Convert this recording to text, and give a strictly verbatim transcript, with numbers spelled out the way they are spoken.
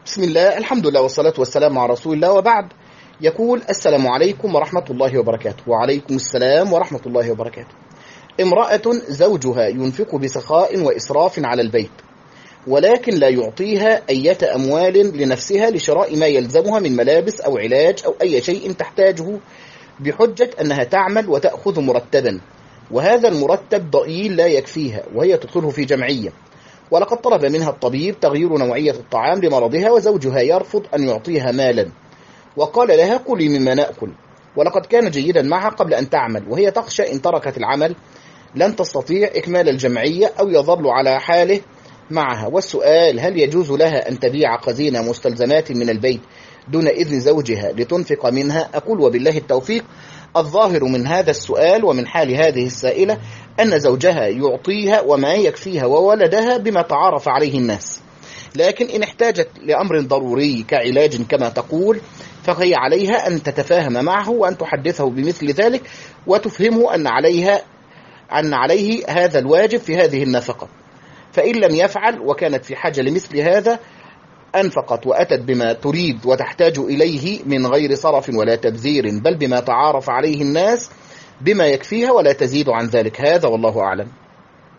بسم الله، الحمد لله والصلاة والسلام على رسول الله، وبعد. يقول: السلام عليكم ورحمة الله وبركاته. وعليكم السلام ورحمة الله وبركاته. امرأة زوجها ينفق بسخاء وإسراف على البيت، ولكن لا يعطيها أية أموال لنفسها لشراء ما يلزمها من ملابس أو علاج أو أي شيء تحتاجه، بحجة أنها تعمل وتأخذ مرتبا، وهذا المرتب ضئيل لا يكفيها، وهي تدخله في جمعية. ولقد طلب منها الطبيب تغيير نوعية الطعام لمرضها، وزوجها يرفض أن يعطيها مالا، وقال لها: كلي مما نأكل. ولقد كان جيدا معها قبل أن تعمل، وهي تخشى إن تركت العمل لن تستطيع إكمال الجمعية أو يظل على حاله معها. والسؤال: هل يجوز لها أن تبيع خزينة مستلزمات من البيت دون إذن زوجها لتنفق منها؟ أقول: وبالله التوفيق. الظاهر من هذا السؤال ومن حال هذه السائلة أن زوجها يعطيها وما يكفيها وولدها بما تعارف عليه الناس، لكن إن احتاجت لأمر ضروري كعلاج كما تقول، فهي عليها أن تتفاهم معه وأن تحدثه بمثل ذلك، وتفهمه أن عليها أن عليه هذا الواجب في هذه النفقة. فإن لم يفعل وكانت في حاجة لمثل هذا، أنفقت وأتت بما تريد وتحتاج إليه من غير صرف ولا تبذير، بل بما تعارف عليه الناس بما يكفيها ولا تزيد عن ذلك. هذا والله أعلم.